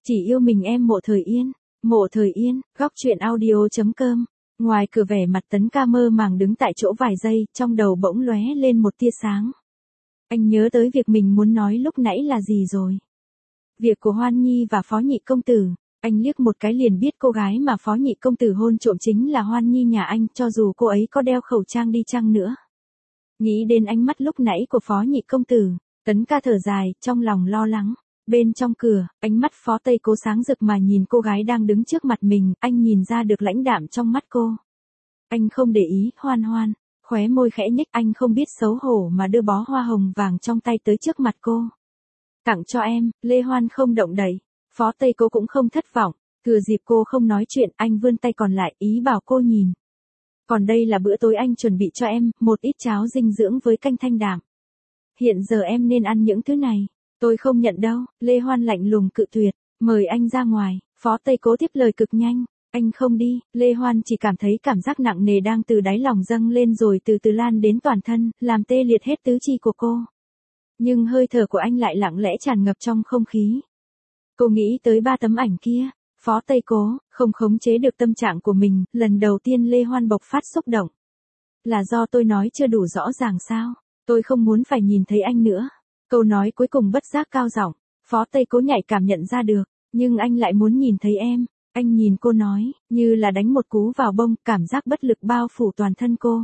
Chỉ yêu mình em. Mộ Thời Yên. Mộ Thời Yên, góc truyện audio.com. Ngoài cửa vẻ mặt Tấn Ca mơ màng đứng tại chỗ vài giây, trong đầu bỗng lóe lên một tia sáng. Anh nhớ tới việc mình muốn nói lúc nãy là gì rồi. Việc của Hoan Nhi và Phó Nhị công tử. Anh liếc một cái liền biết cô gái mà Phó Nhị công tử hôn trộm chính là Hoan Nhi nhà anh, cho dù cô ấy có đeo khẩu trang đi chăng nữa. Nghĩ đến ánh mắt lúc nãy của Phó Nhị công tử, Tấn Ca thở dài, trong lòng lo lắng. Bên trong cửa, ánh mắt Phó Tây Cố sáng rực mà nhìn cô gái đang đứng trước mặt mình, anh nhìn ra được lãnh đạm trong mắt cô. Anh không để ý. Hoan Hoan, khóe môi khẽ nhếch, anh không biết xấu hổ mà đưa bó hoa hồng vàng trong tay tới trước mặt cô. Tặng cho em. Lê Hoan không động đậy. Phó Tây Cố cũng không thất vọng, thừa dịp cô không nói chuyện, anh vươn tay còn lại, ý bảo cô nhìn. Còn đây là bữa tối anh chuẩn bị cho em, một ít cháo dinh dưỡng với canh thanh đạm. Hiện giờ em nên ăn những thứ này. Tôi không nhận đâu. Lê Hoan lạnh lùng cự tuyệt. Mời anh ra ngoài. Phó Tây Cố tiếp lời cực nhanh. Anh không đi. Lê Hoan chỉ cảm thấy cảm giác nặng nề đang từ đáy lòng dâng lên rồi từ từ lan đến toàn thân, làm tê liệt hết tứ chi của cô. Nhưng hơi thở của anh lại lặng lẽ tràn ngập trong không khí. Cô nghĩ tới 3 tấm ảnh kia. Phó Tây Cố không khống chế được tâm trạng của mình, lần đầu tiên Lê Hoan bộc phát xúc động. Là do tôi nói chưa đủ rõ ràng sao? Tôi không muốn phải nhìn thấy anh nữa. Câu nói cuối cùng bất giác cao giọng. Phó Tây Cố nhạy cảm nhận ra được, nhưng anh lại muốn nhìn thấy em. Anh nhìn cô nói, như là đánh một cú vào bông, cảm giác bất lực bao phủ toàn thân cô.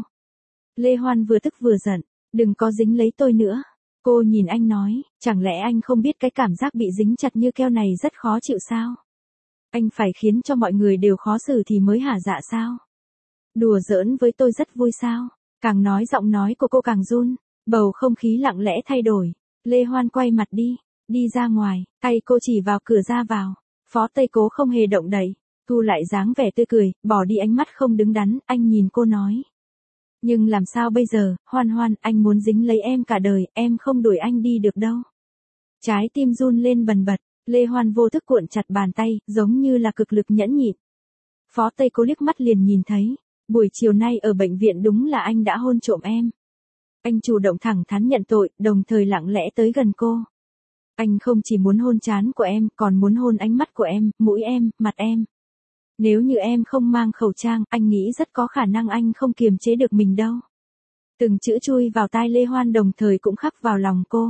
Lê Hoan vừa tức vừa giận, đừng có dính lấy tôi nữa. Cô nhìn anh nói, chẳng lẽ anh không biết cái cảm giác bị dính chặt như keo này rất khó chịu sao? Anh phải khiến cho mọi người đều khó xử thì mới hả dạ sao? Đùa giỡn với tôi rất vui sao? Càng nói giọng nói của cô càng run, bầu không khí lặng lẽ thay đổi. Lê Hoan quay mặt đi ra ngoài, tay cô chỉ vào cửa ra vào. Phó Tây Cố không hề động đậy, thu lại dáng vẻ tươi cười, bỏ đi ánh mắt không đứng đắn, anh nhìn cô nói. Nhưng làm sao bây giờ, Hoan Hoan, anh muốn dính lấy em cả đời, em không đuổi anh đi được đâu. Trái tim run lên bần bật, Lê Hoan vô thức cuộn chặt bàn tay, giống như là cực lực nhẫn nhịn. Phó Tây Cố liếc mắt liền nhìn thấy, buổi chiều nay ở bệnh viện đúng là anh đã hôn trộm em. Anh chủ động thẳng thắn nhận tội, đồng thời lặng lẽ tới gần cô. Anh không chỉ muốn hôn trán của em, còn muốn hôn ánh mắt của em, mũi em, mặt em. Nếu như em không mang khẩu trang, anh nghĩ rất có khả năng anh không kiềm chế được mình đâu. Từng chữ chui vào tai Lê Hoan đồng thời cũng khắc vào lòng cô.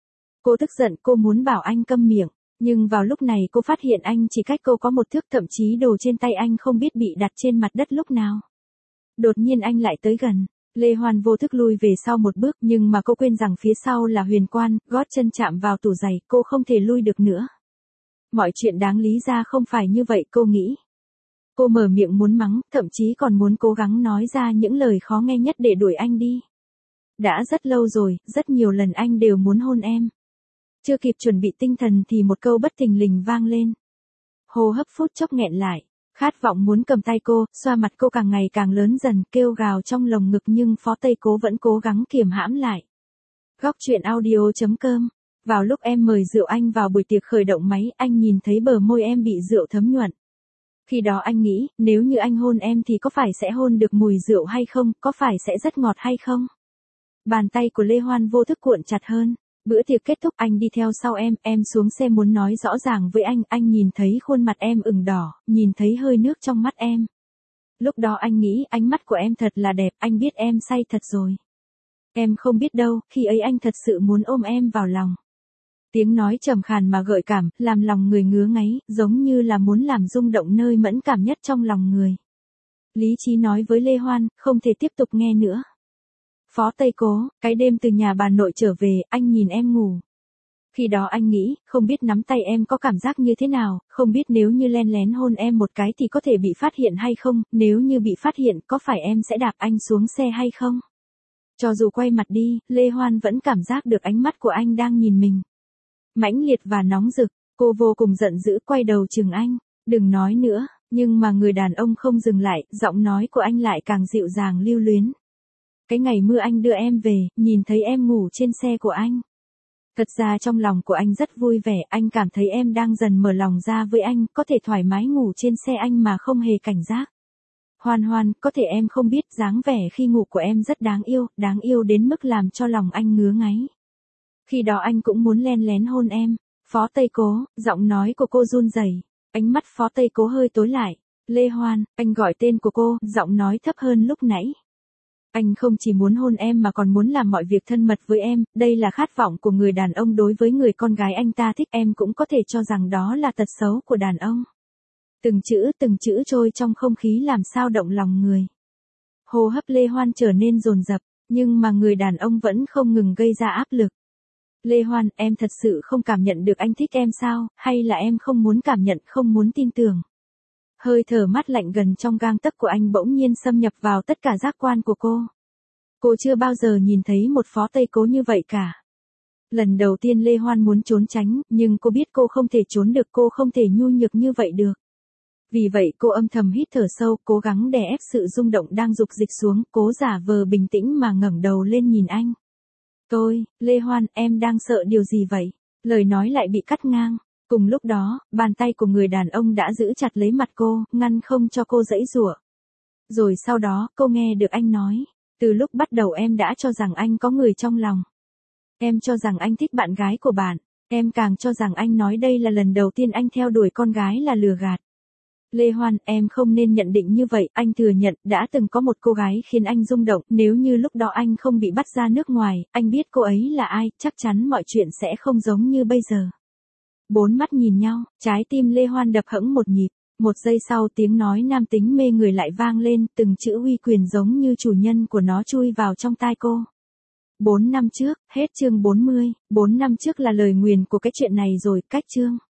Cô tức giận, cô muốn bảo anh câm miệng, nhưng vào lúc này cô phát hiện anh chỉ cách cô có một thước, thậm chí đồ trên tay anh không biết bị đặt trên mặt đất lúc nào. Đột nhiên anh lại tới gần. Lê Hoan vô thức lui về sau một bước, nhưng mà cô quên rằng phía sau là huyền quan, gót chân chạm vào tủ giày, cô không thể lui được nữa. Mọi chuyện đáng lý ra không phải như vậy, cô nghĩ. Cô mở miệng muốn mắng, thậm chí còn muốn cố gắng nói ra những lời khó nghe nhất để đuổi anh đi. Đã rất lâu rồi, rất nhiều lần anh đều muốn hôn em. Chưa kịp chuẩn bị tinh thần thì một câu bất thình lình vang lên. Hô hấp phút chốc nghẹn lại. Khát vọng muốn cầm tay cô, xoa mặt cô càng ngày càng lớn dần, kêu gào trong lồng ngực nhưng Phó Tây Cố vẫn cố gắng kiềm hãm lại. Góc truyện audio.com. Vào lúc em mời rượu anh vào buổi tiệc khởi động máy, anh nhìn thấy bờ môi em bị rượu thấm nhuận. Khi đó anh nghĩ, nếu như anh hôn em thì có phải sẽ hôn được mùi rượu hay không, có phải sẽ rất ngọt hay không? Bàn tay của Lê Hoan vô thức cuộn chặt hơn. Bữa tiệc kết thúc anh đi theo sau em xuống xe muốn nói rõ ràng với anh nhìn thấy khuôn mặt em ửng đỏ, nhìn thấy hơi nước trong mắt em. Lúc đó anh nghĩ ánh mắt của em thật là đẹp, anh biết em say thật rồi. Em không biết đâu, khi ấy anh thật sự muốn ôm em vào lòng. Tiếng nói trầm khàn mà gợi cảm, làm lòng người ngứa ngáy, giống như là muốn làm rung động nơi mẫn cảm nhất trong lòng người. Lý trí nói với Lê Hoan, không thể tiếp tục nghe nữa. Phó Tây Cố, cái đêm từ nhà bà nội trở về, anh nhìn em ngủ. Khi đó anh nghĩ, không biết nắm tay em có cảm giác như thế nào, không biết nếu như len lén hôn em một cái thì có thể bị phát hiện hay không, nếu như bị phát hiện có phải em sẽ đạp anh xuống xe hay không. Cho dù quay mặt đi, Lê Hoan vẫn cảm giác được ánh mắt của anh đang nhìn mình. Mãnh liệt và nóng rực, cô vô cùng giận dữ quay đầu chừng anh, đừng nói nữa, nhưng mà người đàn ông không dừng lại, giọng nói của anh lại càng dịu dàng lưu luyến. Cái ngày mưa anh đưa em về, nhìn thấy em ngủ trên xe của anh. Thật ra trong lòng của anh rất vui vẻ, anh cảm thấy em đang dần mở lòng ra với anh, có thể thoải mái ngủ trên xe anh mà không hề cảnh giác. Hoan Hoan, có thể em không biết dáng vẻ khi ngủ của em rất đáng yêu đến mức làm cho lòng anh ngứa ngáy. Khi đó anh cũng muốn len lén hôn em. Phó Tây Cố, giọng nói của cô run rẩy, ánh mắt Phó Tây Cố hơi tối lại. Lê Hoan, anh gọi tên của cô, giọng nói thấp hơn lúc nãy. Anh không chỉ muốn hôn em mà còn muốn làm mọi việc thân mật với em, đây là khát vọng của người đàn ông đối với người con gái anh ta thích. Em cũng có thể cho rằng đó là tật xấu của đàn ông. Từng chữ trôi trong không khí làm sao động lòng người. Hô hấp Lê Hoan trở nên dồn dập, nhưng mà người đàn ông vẫn không ngừng gây ra áp lực. Lê Hoan, em thật sự không cảm nhận được anh thích em sao, hay là em không muốn cảm nhận, không muốn tin tưởng? Hơi thở mát lạnh gần trong gang tấc của anh bỗng nhiên xâm nhập vào tất cả giác quan của cô. Cô chưa bao giờ nhìn thấy một Phó Tây Cố như vậy cả. Lần đầu tiên Lê Hoan muốn trốn tránh, nhưng cô biết cô không thể trốn được, cô không thể nhu nhược như vậy được. Vì vậy cô âm thầm hít thở sâu, cố gắng đè ép sự rung động đang dục dịch xuống, cố giả vờ bình tĩnh mà ngẩng đầu lên nhìn anh. Lê Hoan, em đang sợ điều gì vậy? Lời nói lại bị cắt ngang. Cùng lúc đó, bàn tay của người đàn ông đã giữ chặt lấy mặt cô, ngăn không cho cô giãy giụa. Rồi sau đó, cô nghe được anh nói, từ lúc bắt đầu em đã cho rằng anh có người trong lòng. Em cho rằng anh thích bạn gái của bạn, em càng cho rằng anh nói đây là lần đầu tiên anh theo đuổi con gái là lừa gạt. Lê Hoan, em không nên nhận định như vậy, anh thừa nhận đã từng có một cô gái khiến anh rung động, nếu như lúc đó anh không bị bắt ra nước ngoài, anh biết cô ấy là ai, chắc chắn mọi chuyện sẽ không giống như bây giờ. Bốn mắt nhìn nhau, trái tim Lê Hoan đập hẫng một nhịp, một giây sau tiếng nói nam tính mê người lại vang lên, từng chữ uy quyền giống như chủ nhân của nó chui vào trong tai cô. 4 năm trước, hết chương 40, 4 năm trước là lời nguyền của cái chuyện này rồi, cách chương.